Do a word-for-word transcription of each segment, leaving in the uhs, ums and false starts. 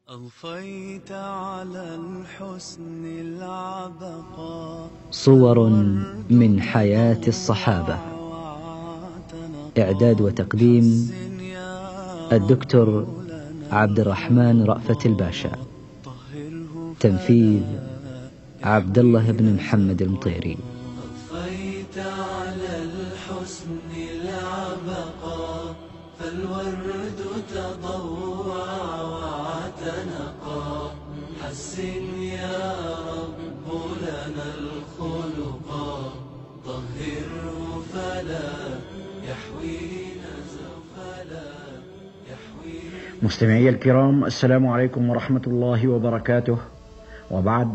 أضفيت على الحسن العبقى. صور من حياة الصحابة. إعداد وتقديم الدكتور عبد الرحمن رأفت الباشا. تنفيذ عبد الله بن محمد المطيري. أضفيت على الحسن العبقى، فالورد تضوع واعتنقا. حسن يا رب لنا الخلقا، طهره فلا يحوينا زفلا يحوينا. مستمعي الكرام، السلام عليكم ورحمة الله وبركاته. وبعد،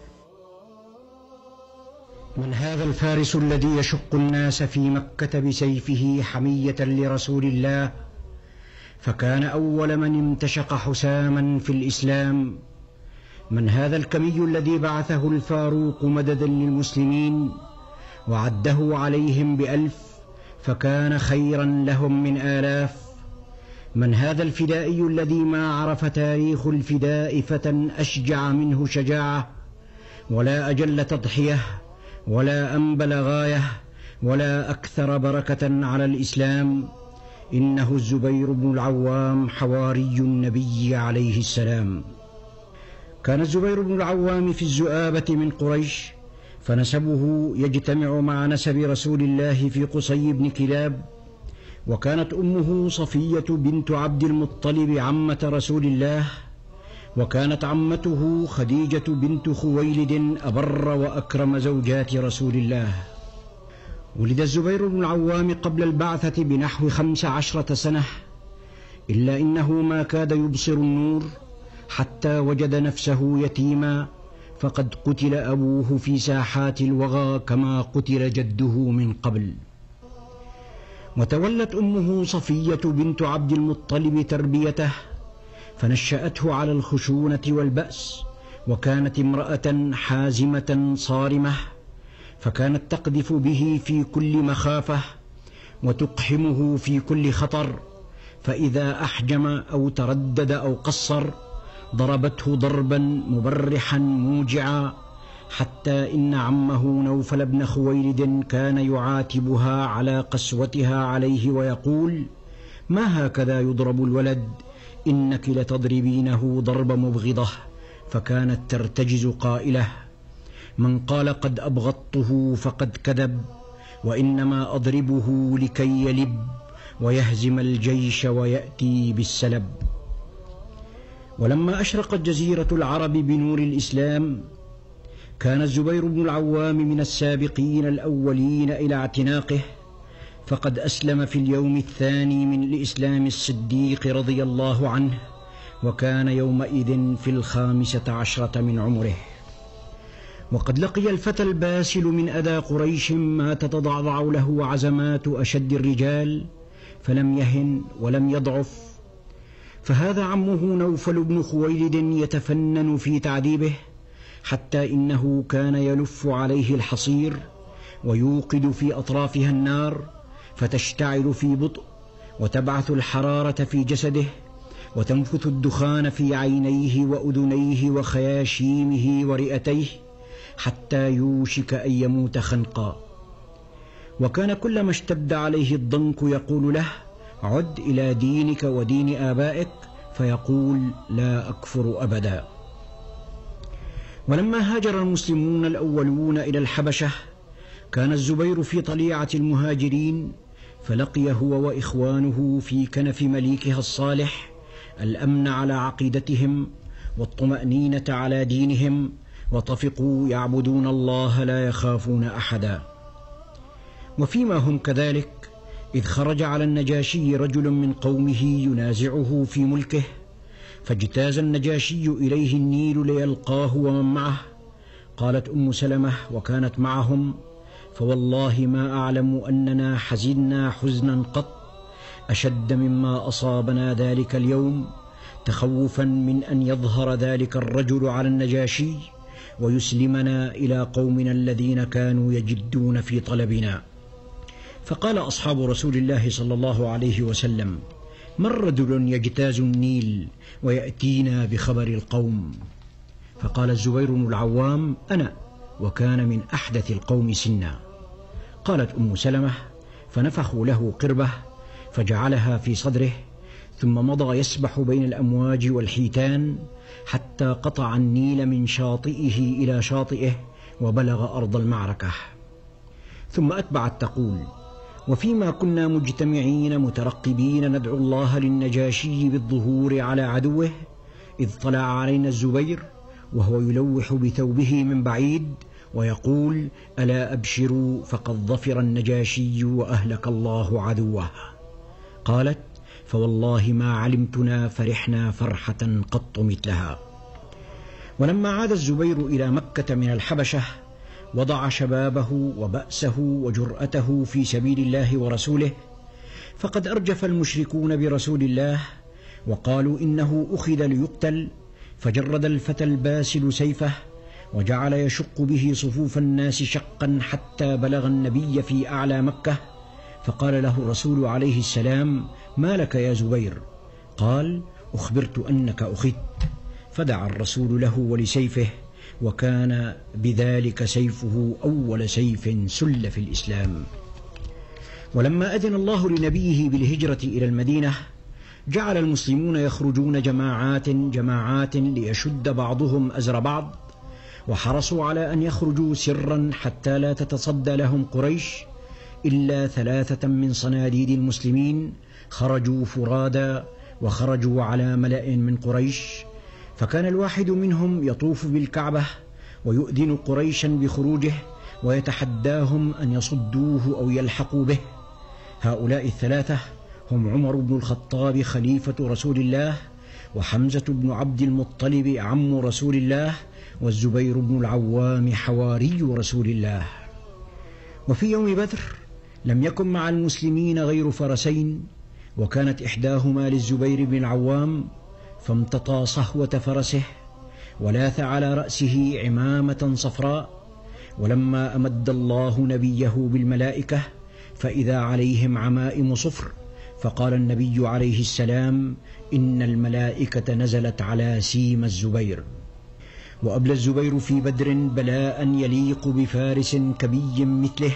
من هذا الفارس الذي يشق الناس في مكة بسيفه حمية لرسول الله، فكان أول من امتشق حساما في الإسلام؟ من هذا الكمي الذي بعثه الفاروق مددا للمسلمين وعده عليهم بألف، فكان خيرا لهم من آلاف؟ من هذا الفدائي الذي ما عرف تاريخ الفداء فتى أشجع منه شجاعة، ولا أجل تضحية، ولا أنبل غاية، ولا أكثر بركة على الإسلام؟ إنه الزبير بن العوام، حواري النبي عليه السلام. كان الزبير بن العوام في الزؤابة من قريش، فنسبه يجتمع مع نسب رسول الله في قصي بن كلاب. وكانت أمه صفية بنت عبد المطلب عمة رسول الله، وكانت عمته خديجة بنت خويلد أبر وأكرم زوجات رسول الله. ولد الزبير بن العوام قبل البعثة بنحو خمس عشرة سنة، إلا إنه ما كاد يبصر النور حتى وجد نفسه يتيما، فقد قتل أبوه في ساحات الوغى كما قتل جده من قبل. وتولت أمه صفية بنت عبد المطلب تربيته، فنشأته على الخشونة والبأس، وكانت امرأة حازمة صارمة، فكانت تقذف به في كل مخافة وتقحمه في كل خطر، فإذا أحجم أو تردد أو قصر ضربته ضربا مبرحا موجعا، حتى إن عمه نوفل بن خويلد كان يعاتبها على قسوتها عليه ويقول: ما هكذا يضرب الولد؟ إنك لتضربينه ضرب مبغضة. فكانت ترتجز قائلة: من قال قد أبغضته فقد كذب، وإنما أضربه لكي يلب ويهزم الجيش ويأتي بالسلب. ولما أشرقت جزيرة العرب بنور الإسلام، كان الزبير بن العوام من السابقين الأولين إلى اعتناقه، فقد أسلم في اليوم الثاني من الإسلام الصديق رضي الله عنه، وكان يومئذ في الخامسة عشرة من عمره. وقد لقي الفتى الباسل من أذى قريش ما تتضعضع له عزمات أشد الرجال، فلم يهن ولم يضعف. فهذا عمه نوفل بن خويلد يتفنن في تعذيبه، حتى إنه كان يلف عليه الحصير ويوقد في أطرافها النار، فتشتعل في بطء وتبعث الحرارة في جسده، وتنفث الدخان في عينيه وأذنيه وخياشيمه ورئتيه، حتى يوشك أن يموت خنقا. وكان كلما اشتد عليه الضنك يقول له: عد إلى دينك ودين آبائك، فيقول: لا أكفر أبدا. ولما هاجر المسلمون الأولون إلى الحبشة، كان الزبير في طليعة المهاجرين، فلقي هو وإخوانه في كنف مليكها الصالح الأمن على عقيدتهم والطمأنينة على دينهم، وطفقوا يعبدون الله لا يخافون أحدا. وفيما هم كذلك، إذ خرج على النجاشي رجل من قومه ينازعه في ملكه، فاجتاز النجاشي إليه النيل ليلقاه ومن معه. قالت أم سلمة وكانت معهم: فوالله ما أعلم أننا حزنا حزنا قط أشد مما أصابنا ذلك اليوم، تخوفا من أن يظهر ذلك الرجل على النجاشي ويسلمنا إلى قومنا الذين كانوا يجدون في طلبنا. فقال أصحاب رسول الله صلى الله عليه وسلم: من رجل يجتاز النيل ويأتينا بخبر القوم؟ فقال الزبير بن العوام: أنا، وكان من أحدث القوم سنا. قالت أم سلمة: فنفخوا له قربة فجعلها في صدره، ثم مضى يسبح بين الأمواج والحيتان حتى قطع النيل من شاطئه إلى شاطئه وبلغ أرض المعركة. ثم أتبعت تقول: وفيما كنا مجتمعين مترقبين ندعو الله للنجاشي بالظهور على عدوه، إذ طلع علينا الزبير وهو يلوح بثوبه من بعيد ويقول: ألا أبشروا فقد ظفر النجاشي وأهلك الله عدوه. قالت: فوالله ما علمتنا فرحنا فرحة قط مثلها. ولما عاد الزبير إلى مكة من الحبشة وضع شبابه وبأسه وجرأته في سبيل الله ورسوله، فقد أرجف المشركون برسول الله وقالوا إنه أخذ ليقتل، فجرد الفتى الباسل سيفه وجعل يشق به صفوف الناس شقا حتى بلغ النبي في أعلى مكة، فقال له الرسول عليه السلام: ما لك يا زبير؟ قال: أخبرت أنك أخذت. فدعا الرسول له ولسيفه، وكان بذلك سيفه أول سيف سل في الإسلام. ولما أذن الله لنبيه بالهجرة إلى المدينة، جعل المسلمون يخرجون جماعات جماعات ليشد بعضهم أزر بعض، وحرصوا على أن يخرجوا سرا حتى لا تتصدى لهم قريش، إلا ثلاثة من صناديد المسلمين خرجوا فرادا وخرجوا على ملأ من قريش، فكان الواحد منهم يطوف بالكعبة ويؤذن قريشا بخروجه ويتحداهم أن يصدوه أو يلحقوا به. هؤلاء الثلاثة هم عمر بن الخطاب خليفة رسول الله، وحمزة بن عبد المطلب عم رسول الله، والزبير بن العوام حواري رسول الله. وفي يوم بدر لم يكن مع المسلمين غير فرسين، وكانت إحداهما للزبير بن العوام، فامتطى صهوة فرسه ولاث على رأسه عمامة صفراء. ولما أمد الله نبيه بالملائكة فإذا عليهم عمائم صفر، فقال النبي عليه السلام: إن الملائكة نزلت على سيم الزبير. وأبلى الزبير في بدر بلاء يليق بفارس كبي مثله،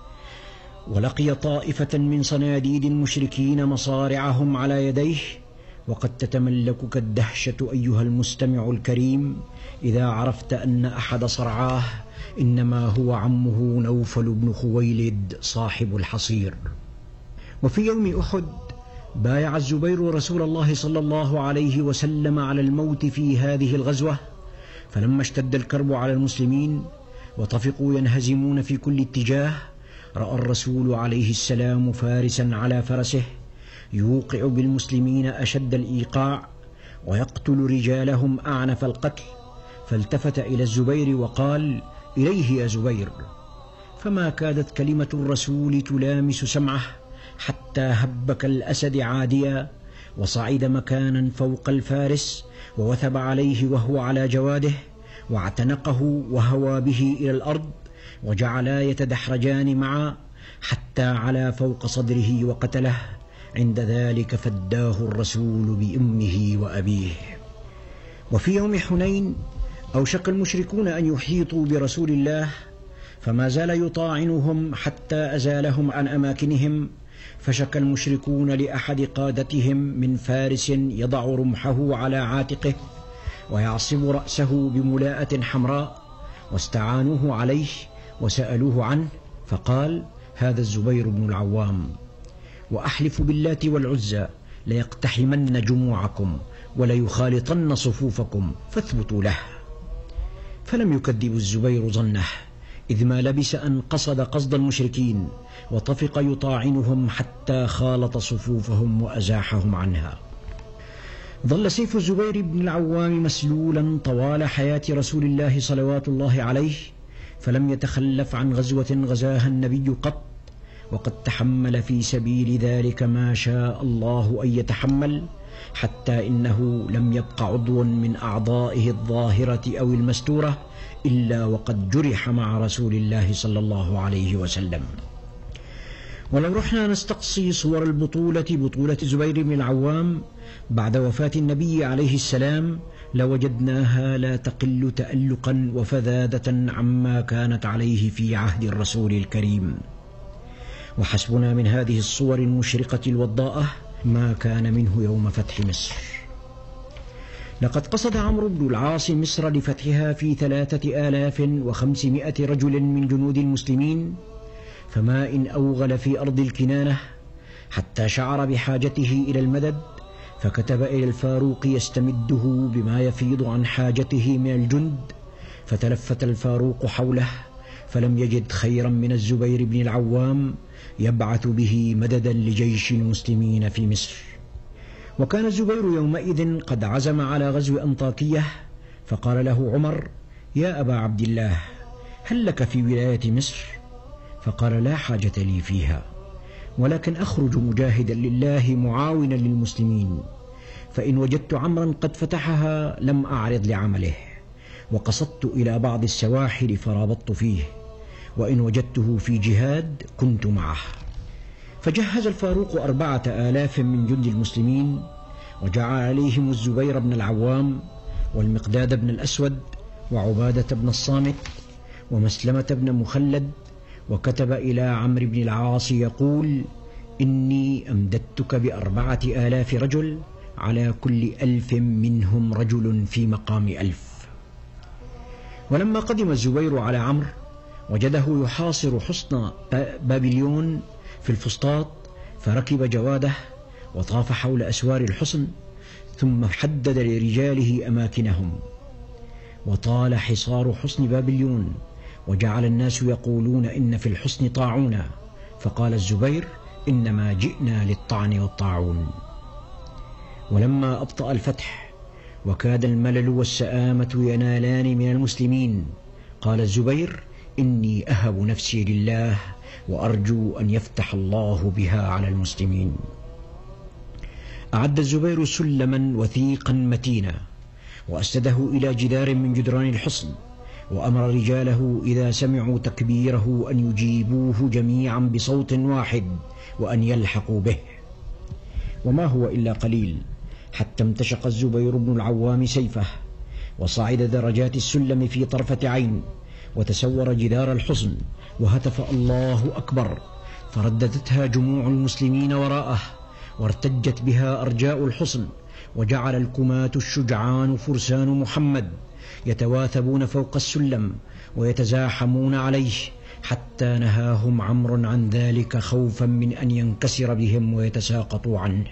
ولقي طائفة من صناديد المشركين مصارعهم على يديه. وقد تتملكك الدهشة أيها المستمع الكريم إذا عرفت أن أحد صرعاه إنما هو عمه نوفل بن خويلد صاحب الحصير. وفي يوم أحد بايع الزبير رسول الله صلى الله عليه وسلم على الموت في هذه الغزوة، فلما اشتد الكرب على المسلمين وطفقوا ينهزمون في كل اتجاه، رأى الرسول عليه السلام فارسا على فرسه يوقع بالمسلمين أشد الإيقاع ويقتل رجالهم أعنف القتل، فالتفت إلى الزبير وقال: إليه يا زبير. فما كادت كلمة الرسول تلامس سمعه حتى هب كالأسد عاديا، وصعد مكانا فوق الفارس ووثب عليه وهو على جواده، واعتنقه وهوى به إلى الأرض، وجعلا يتدحرجان معا حتى علا فوق صدره وقتله. عند ذلك فداه الرسول بأمه وأبيه. وفي يوم حنين أوشك المشركون أن يحيطوا برسول الله، فما زال يطاعنهم حتى أزالهم عن أماكنهم، فشكى المشركون لأحد قادتهم من فارس يضع رمحه على عاتقه ويعصب رأسه بملاءة حمراء، واستعانوه عليه وسألوه عنه، فقال: هذا الزبير بن العوام، وأحلف باللات والعزى ليقتحمن جموعكم وليخالطن صفوفكم فاثبتوا له. فلم يكذب الزبير ظنه، إذ ما لبس أن قصد قصد المشركين وطفق يطاعنهم حتى خالط صفوفهم وأزاحهم عنها. ظل سيف الزبير بن العوام مسلولا طوال حياة رسول الله صلوات الله عليه، فلم يتخلف عن غزوة غزاها النبي قط، وقد تحمل في سبيل ذلك ما شاء الله أن يتحمل، حتى إنه لم يبق عضو من أعضائه الظاهرة أو المستورة إلا وقد جرح مع رسول الله صلى الله عليه وسلم. ولو رحنا نستقصي صور البطولة بطولة الزبير بن العوام بعد وفاة النبي عليه السلام لوجدناها لا تقل تألقا وفذاذة عما كانت عليه في عهد الرسول الكريم. وحسبنا من هذه الصور المشرقة الوضاءة ما كان منه يوم فتح مصر. لقد قصد عمرو بن العاص مصر لفتحها في ثلاثة آلاف وخمسمائة رجل من جنود المسلمين، فما إن أوغل في أرض الكنانة حتى شعر بحاجته إلى المدد، فكتب إلى الفاروق يستمده بما يفيض عن حاجته من الجند، فتلفت الفاروق حوله فلم يجد خيرا من الزبير بن العوام يبعث به مددا لجيش المسلمين في مصر. وكان الزبير يومئذ قد عزم على غزو أنطاكية، فقال له عمر: يا أبا عبد الله، هل لك في ولاية مصر؟ فقال: لا حاجة لي فيها، ولكن أخرج مجاهدا لله معاونا للمسلمين، فإن وجدت عمرا قد فتحها لم أعرض لعمله، وقصدت إلى بعض السواحل فرابطت فيه، وإن وجدته في جهاد كنت معه. فجهز الفاروق أربعة آلاف من جند المسلمين، وجعل عليهم الزبير بن العوام والمقداد بن الأسود وعبادة بن الصامت ومسلمة بن مخلد، وكتب إلى عمرو بن العاص يقول: إني أمددتك بأربعة آلاف رجل، على كل ألف منهم رجل في مقام ألف. ولما قدم الزبير على عمرو وجده يحاصر حصن بابليون في الفسطاط، فركب جواده وطاف حول أسوار الحصن، ثم حدد لرجاله أماكنهم. وطال حصار حصن بابليون، وجعل الناس يقولون إن في الحصن طاعونا، فقال الزبير: إنما جئنا للطعن والطاعون. ولما أبطأ الفتح وكاد الملل والسآمة ينالان من المسلمين، قال الزبير: إني أهب نفسي لله، وأرجو أن يفتح الله بها على المسلمين. أعد الزبير سلما وثيقا متينا، وأسنده إلى جدار من جدران الحصن، وأمر رجاله إذا سمعوا تكبيره أن يجيبوه جميعا بصوت واحد وأن يلحقوا به. وما هو إلا قليل حتى امتشق الزبير بن العوام سيفه، وصعد درجات السلم في طرفة عين، وتسور جدار الحصن، وهتف: الله أكبر! فرددتها جموع المسلمين وراءه، وارتجت بها أرجاء الحصن، وجعل الكماة الشجعان فرسان محمد يتواثبون فوق السلم ويتزاحمون عليه، حتى نهاهم عمرو عن ذلك خوفا من أن ينكسر بهم ويتساقطوا عنه.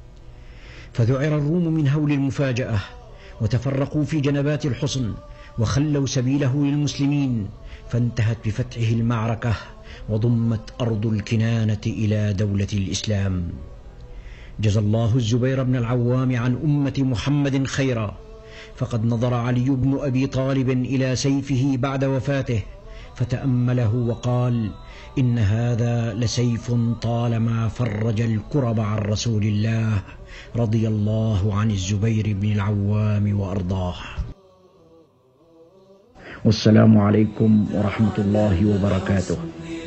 فذعر الروم من هول المفاجأة، وتفرقوا في جنبات الحصن، وخلوا سبيله للمسلمين، فانتهت بفتحه المعركة، وضمت أرض الكنانة إلى دولة الإسلام. جزى الله الزبير بن العوام عن أمة محمد خيرا، فقد نظر علي بن أبي طالب إلى سيفه بعد وفاته فتأمله وقال: إن هذا لسيف طالما فرج الكرب عن رسول الله، رضي الله عن الزبير بن العوام وأرضاه. والسلام عليكم ورحمة الله وبركاته.